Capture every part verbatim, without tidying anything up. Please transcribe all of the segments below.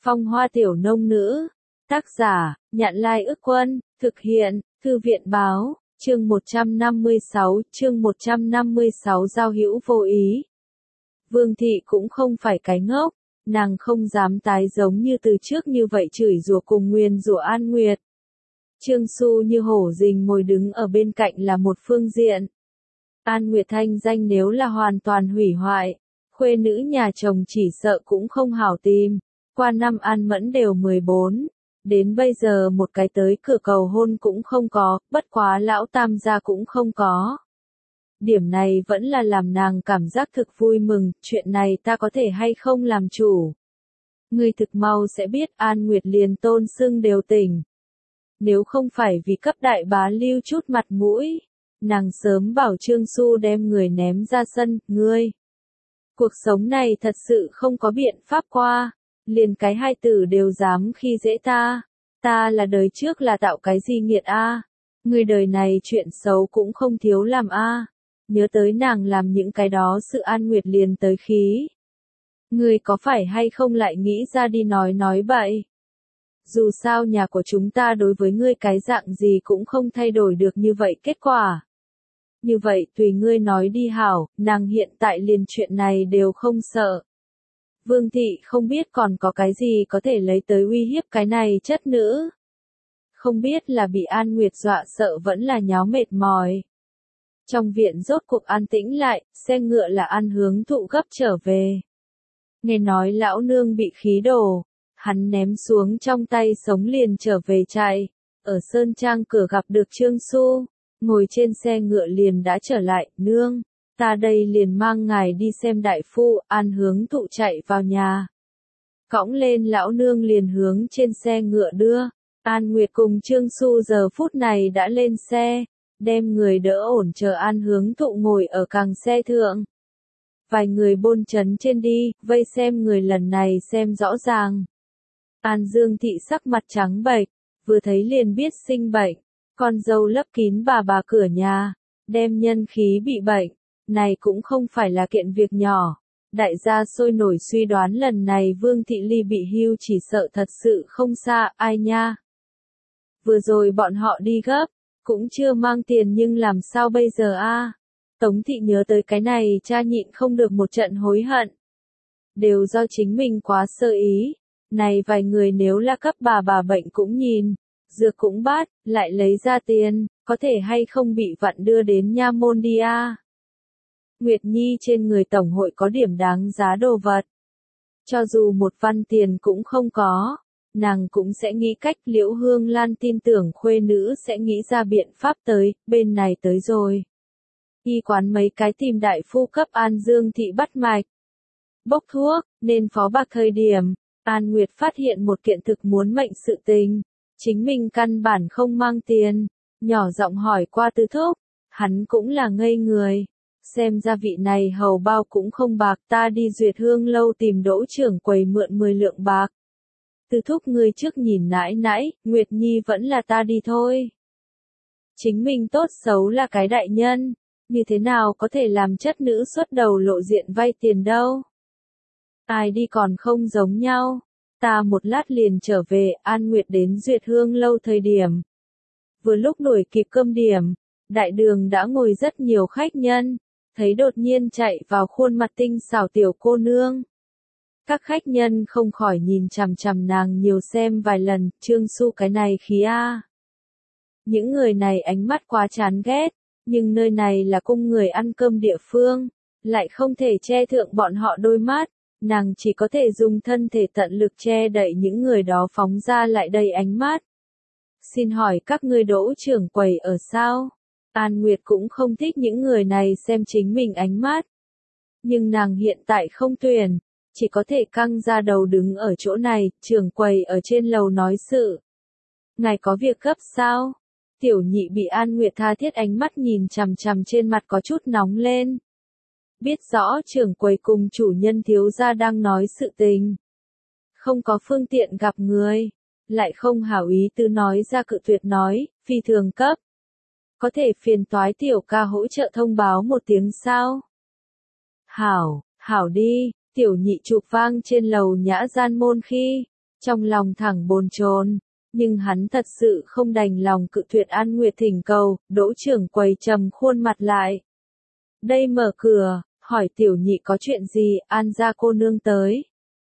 Phong hoa tiểu nông nữ. Tác giả, Nhạn Lai Ức Quân, thực hiện, Thư viện Báo, chương một trăm năm mươi sáu, chương một trăm năm mươi sáu giao hữu vô ý. Vương thị cũng không phải cái ngốc, nàng không dám tái giống như từ trước như vậy chửi rủa cùng nguyền rủa An Nguyệt. Trương Xu như hổ rình mồi đứng ở bên cạnh là một phương diện. An Nguyệt thanh danh nếu là hoàn toàn hủy hoại, khuê nữ nhà chồng chỉ sợ cũng không hảo tìm. Qua năm An Mẫn đều mười bốn, đến bây giờ một cái tới cửa cầu hôn cũng không có, bất quá lão tam gia cũng không có. Điểm này vẫn là làm nàng cảm giác thực vui mừng, chuyện này ta có thể hay không làm chủ. Ngươi thực mau sẽ biết An Nguyệt liền tôn xưng đều tỉnh. Nếu không phải vì cấp đại bá lưu chút mặt mũi, nàng sớm bảo Trương Xu đem người ném ra sân, ngươi. Cuộc sống này thật sự không có biện pháp qua, liền cái hai tử đều dám khi dễ ta, ta là đời trước là tạo cái gì nghiệt a, à? Người đời này chuyện xấu cũng không thiếu làm a. À? Nhớ tới nàng làm những cái đó sự An Nguyệt liền tới khí. Ngươi có phải hay không lại nghĩ ra đi nói nói bậy? Dù sao nhà của chúng ta đối với ngươi cái dạng gì cũng không thay đổi được như vậy kết quả. Như vậy tùy ngươi nói đi hảo, nàng hiện tại liền chuyện này đều không sợ. Vương thị không biết còn có cái gì có thể lấy tới uy hiếp cái này chất nữ. Không biết là bị An Nguyệt dọa sợ vẫn là nháo mệt mỏi. Trong viện rốt cuộc an tĩnh lại, xe ngựa là An Hướng Thụ gấp trở về. Nghe nói lão nương bị khí đổ, hắn ném xuống trong tay sống liền trở về chạy, ở Sơn Trang cửa gặp được Trương Xu, ngồi trên xe ngựa liền đã trở lại, nương, ta đây liền mang ngài đi xem đại phu. An Hướng Thụ chạy vào nhà, cõng lên lão nương liền hướng trên xe ngựa đưa. An Nguyệt cùng Trương Xu giờ phút này đã lên xe, đem người đỡ ổn chờ An Hướng Thụ ngồi ở càng xe thượng. Vài người bôn chấn trên đi, vây xem người lần này xem rõ ràng. An Dương thị sắc mặt trắng bệch, vừa thấy liền biết sinh bệnh, con dâu lấp kín bà bà cửa nhà, đem nhân khí bị bệnh, này cũng không phải là kiện việc nhỏ. Đại gia sôi nổi suy đoán lần này Vương thị ly bị hưu chỉ sợ thật sự không xa, ai nha. Vừa rồi bọn họ đi gấp, cũng chưa mang tiền nhưng làm sao bây giờ a? À? Tống thị nhớ tới cái này cha nhịn không được một trận hối hận. Đều do chính mình quá sơ ý, này vài người nếu là cấp bà bà bệnh cũng nhìn, dược cũng bát, lại lấy ra tiền, có thể hay không bị vặn đưa đến nha môn đi a? À? Nguyệt Nhi trên người tổng hội có điểm đáng giá đồ vật. Cho dù một văn tiền cũng không có, nàng cũng sẽ nghĩ cách. Liễu Hương Lan tin tưởng khuê nữ sẽ nghĩ ra biện pháp tới, bên này tới rồi. Y quán mấy cái tìm đại phu cấp An Dương thị bắt mạch. Bốc thuốc, nên phó bạc thời điểm, An Nguyệt phát hiện một kiện thực muốn mệnh sự tình. Chính mình căn bản không mang tiền, nhỏ giọng hỏi qua Tư Thúc, hắn cũng là ngây người. Xem ra vị này hầu bao cũng không bạc, ta đi Duyệt Hương lâu tìm Đỗ trưởng quầy mượn mười lượng bạc. Tư Thúc ngươi trước nhìn nãi nãi, Nguyệt Nhi vẫn là ta đi thôi. Chính mình tốt xấu là cái đại nhân, như thế nào có thể làm chất nữ xuất đầu lộ diện vay tiền đâu. Ai đi còn không giống nhau, ta một lát liền trở về. An Nguyệt đến Duyệt Hương lâu thời điểm. Vừa lúc đuổi kịp cơm điểm, đại đường đã ngồi rất nhiều khách nhân, thấy đột nhiên chạy vào khuôn mặt tinh xảo tiểu cô nương. Các khách nhân không khỏi nhìn chằm chằm nàng nhiều xem vài lần, Trương Xu cái này khí a. Những người này ánh mắt quá chán ghét, nhưng nơi này là cung người ăn cơm địa phương, lại không thể che thượng bọn họ đôi mắt, nàng chỉ có thể dùng thân thể tận lực che đậy những người đó phóng ra lại đầy ánh mắt. Xin hỏi các ngươi Đỗ trưởng quầy ở sao? An Nguyệt cũng không thích những người này xem chính mình ánh mắt. Nhưng nàng hiện tại không tuyển, chỉ có thể căng ra đầu đứng ở chỗ này. Trưởng quầy ở trên lầu nói sự. Ngài có việc gấp sao? Tiểu nhị bị An Nguyệt tha thiết ánh mắt nhìn chằm chằm trên mặt có chút nóng lên. Biết rõ trưởng quầy cùng chủ nhân thiếu gia đang nói sự tình. Không có phương tiện gặp người, lại không hảo ý tư nói ra cự tuyệt nói, phi thường cấp. Có thể phiền toái tiểu ca hỗ trợ thông báo một tiếng sao? Hảo, hảo đi, tiểu nhị chụp vang trên lầu nhã gian môn khi, trong lòng thẳng bồn chồn, nhưng hắn thật sự không đành lòng cự tuyệt An Nguyệt thỉnh cầu, Đỗ trưởng quầy trầm khuôn mặt lại. Đây mở cửa, hỏi tiểu nhị có chuyện gì, An gia cô nương tới.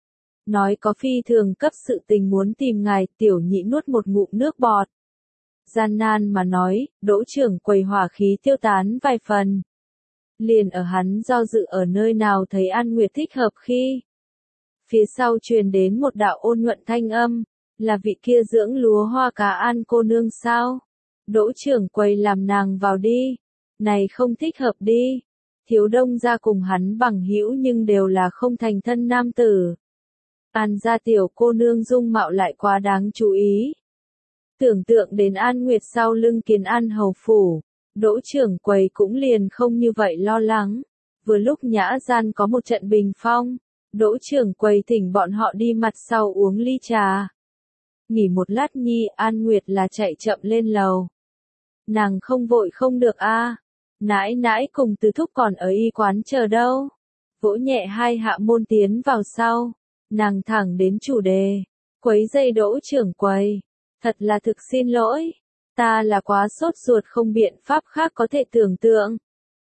Nói có phi thường cấp sự tình muốn tìm ngài, tiểu nhị nuốt một ngụm nước bọt. Gian nan mà nói, Đỗ trưởng quầy hỏa khí tiêu tán vài phần. Liền ở hắn do dự ở nơi nào thấy An Nguyệt thích hợp khi. Phía sau truyền đến một đạo ôn nhuận thanh âm, là vị kia dưỡng lúa hoa cá An cô nương sao? Đỗ trưởng quầy làm nàng vào đi. Này không thích hợp đi. Thiếu đông gia cùng hắn bằng hữu nhưng đều là không thành thân nam tử. An gia tiểu cô nương dung mạo lại quá đáng chú ý. Tưởng tượng đến An Nguyệt sau lưng Kiến An hầu phủ, Đỗ trưởng quầy cũng liền không như vậy lo lắng. Vừa lúc nhã gian có một trận bình phong, Đỗ trưởng quầy thỉnh bọn họ đi mặt sau uống ly trà. Nghỉ một lát nhi, An Nguyệt là chạy chậm lên lầu. Nàng không vội không được a, à. Nãi nãi cùng Từ thúc còn ở y quán chờ đâu. Vỗ nhẹ hai hạ môn tiến vào sau, nàng thẳng đến chủ đề, quấy dây Đỗ trưởng quầy. Thật là thực xin lỗi, ta là quá sốt ruột không biện pháp khác có thể tưởng tượng.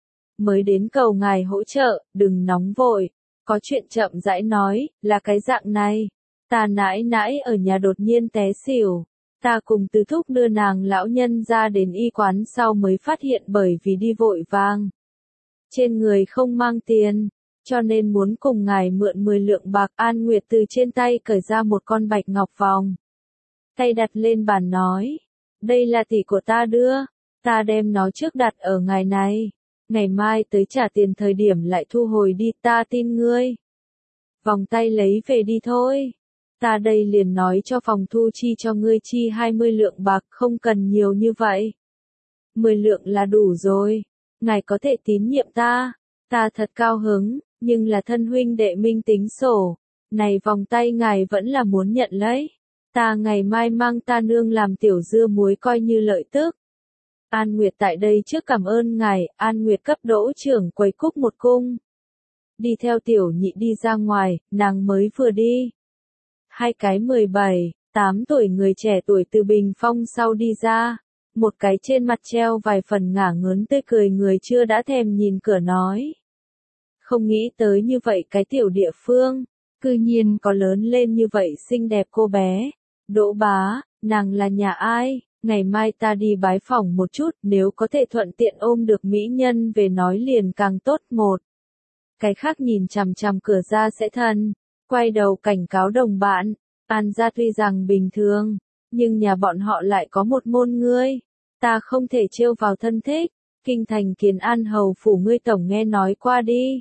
Mới đến cầu ngài hỗ trợ, đừng nóng vội, có chuyện chậm rãi nói, là cái dạng này. Ta nãi nãi ở nhà đột nhiên té xỉu, ta cùng Từ thúc đưa nàng lão nhân ra đến y quán sau mới phát hiện bởi vì đi vội vàng. Trên người không mang tiền, cho nên muốn cùng ngài mượn mười lượng bạc. An Nguyệt từ trên tay cởi ra một con bạch ngọc vòng. Tay đặt lên bàn nói, đây là tỷ của ta đưa, ta đem nó trước đặt ở ngài này, ngày mai tới trả tiền thời điểm lại thu hồi đi, ta tin ngươi. Vòng tay lấy về đi thôi, ta đây liền nói cho phòng thu chi cho ngươi chi hai mươi lượng bạc, không cần nhiều như vậy. mười lượng là đủ rồi, ngài có thể tín nhiệm ta, ta thật cao hứng, nhưng là thân huynh đệ minh tính sổ, này vòng tay ngài vẫn là muốn nhận lấy. Ta ngày mai mang ta nương làm tiểu dưa muối coi như lợi tức. An Nguyệt tại đây trước cảm ơn ngài, An Nguyệt cấp Đỗ trưởng quầy cúc một cung. Đi theo tiểu nhị đi ra ngoài, nàng mới vừa đi. Hai cái mười bảy, tám tuổi người trẻ tuổi từ bình phong sau đi ra. Một cái trên mặt treo vài phần ngả ngớn tươi cười người chưa đã thèm nhìn cửa nói. Không nghĩ tới như vậy cái tiểu địa phương, cư nhiên có lớn lên như vậy xinh đẹp cô bé. Đỗ bá, nàng là nhà ai? Ngày mai ta đi bái phỏng một chút, nếu có thể thuận tiện ôm được mỹ nhân về nói liền càng tốt một. Cái khác nhìn chằm chằm cửa ra sẽ thân, quay đầu cảnh cáo đồng bạn, An gia tuy rằng bình thường, nhưng nhà bọn họ lại có một môn ngươi, ta không thể trêu vào thân thích, kinh thành Kiến An hầu phủ ngươi tổng nghe nói qua đi.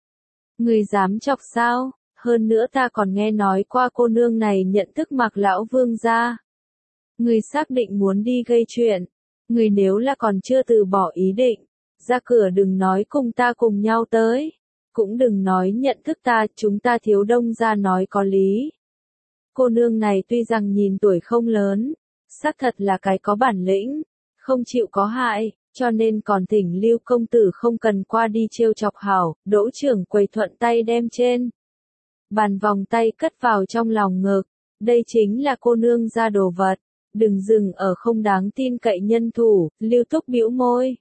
Ngươi dám chọc sao? Hơn nữa ta còn nghe nói qua cô nương này nhận thức Mạc lão vương gia. Người xác định muốn đi gây chuyện, người nếu là còn chưa từ bỏ ý định, ra cửa đừng nói cùng ta cùng nhau tới, cũng đừng nói nhận thức ta, chúng ta thiếu đông gia nói có lý. Cô nương này tuy rằng nhìn tuổi không lớn, xác thật là cái có bản lĩnh, không chịu có hại, cho nên còn thỉnh Lưu công tử không cần qua đi trêu chọc hảo. Đỗ trưởng quầy thuận tay đem trên bàn vòng tay cất vào trong lòng ngực, đây chính là cô nương ra đồ vật, đừng dừng ở không đáng tin cậy nhân thủ. Lưu Túc bĩu môi.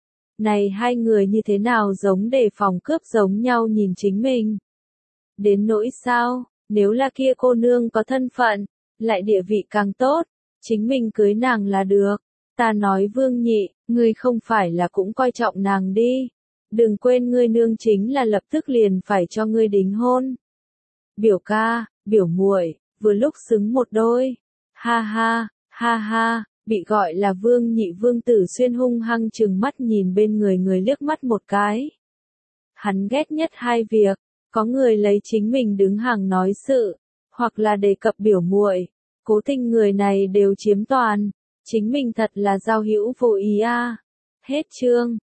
Này hai người như thế nào giống đề phòng cướp giống nhau nhìn chính mình. Đến nỗi sao, nếu là kia cô nương có thân phận, lại địa vị càng tốt, chính mình cưới nàng là được. Ta nói Vương Nhị, ngươi không phải là cũng coi trọng nàng đi. Đừng quên ngươi nương chính là lập tức liền phải cho ngươi đính hôn. Biểu ca, biểu muội, vừa lúc xứng một đôi. Ha ha, ha ha, bị gọi là Vương Nhị Vương Tử Xuyên hung hăng trừng mắt nhìn bên người người liếc mắt một cái. Hắn ghét nhất hai việc, có người lấy chính mình đứng hàng nói sự, hoặc là đề cập biểu muội, cố tình người này đều chiếm toàn, chính mình thật là giao hữu vô ý a. À. Hết chương.